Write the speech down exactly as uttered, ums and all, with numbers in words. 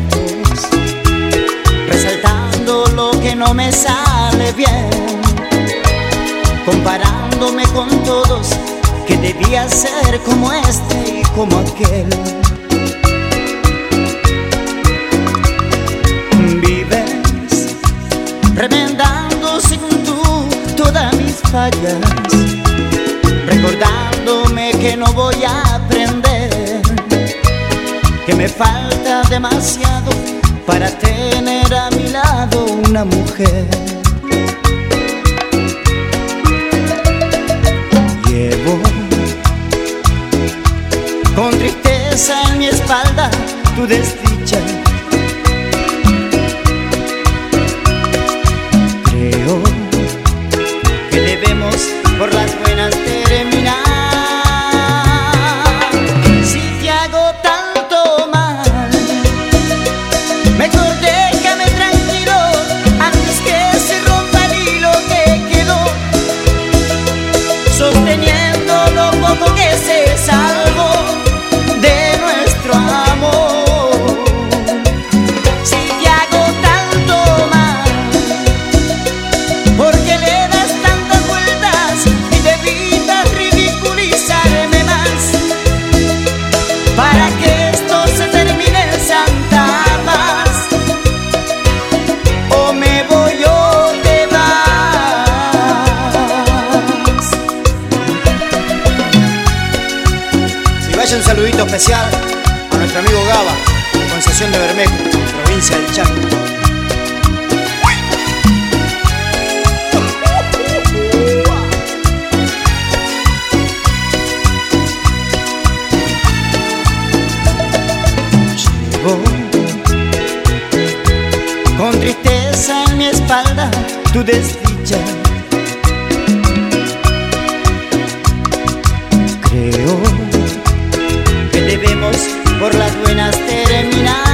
lejos, resaltando lo que no me sale bien, comparándome con todos, que debía ser como este y como aquel. Vives remendando según tú todas mis fallas, recordándome que no voy a aprender, que me falta demasiado para tener a mi lado una mujer. Llevo con tristeza en mi espalda tu desdicha. Creo que debemos por las buenas terminar. Si te hago tanto mal, mejor déjame tranquilo antes que se rompa el hilo que quedó, sosteniendo lo poco que se salvó de nuestro amor. Si te hago tanto mal, porque le das tantas vueltas y te evitas ridiculizarme más, para que esto se termine en santa paz, o me voy o te vas. Y vaya un saludito especial a nuestro amigo Gaba, de Concesión de Bermejo, provincia del Chaco. Llevo con tristeza en mi espalda tu desdicha. Creo que debemos por las buenas terminar.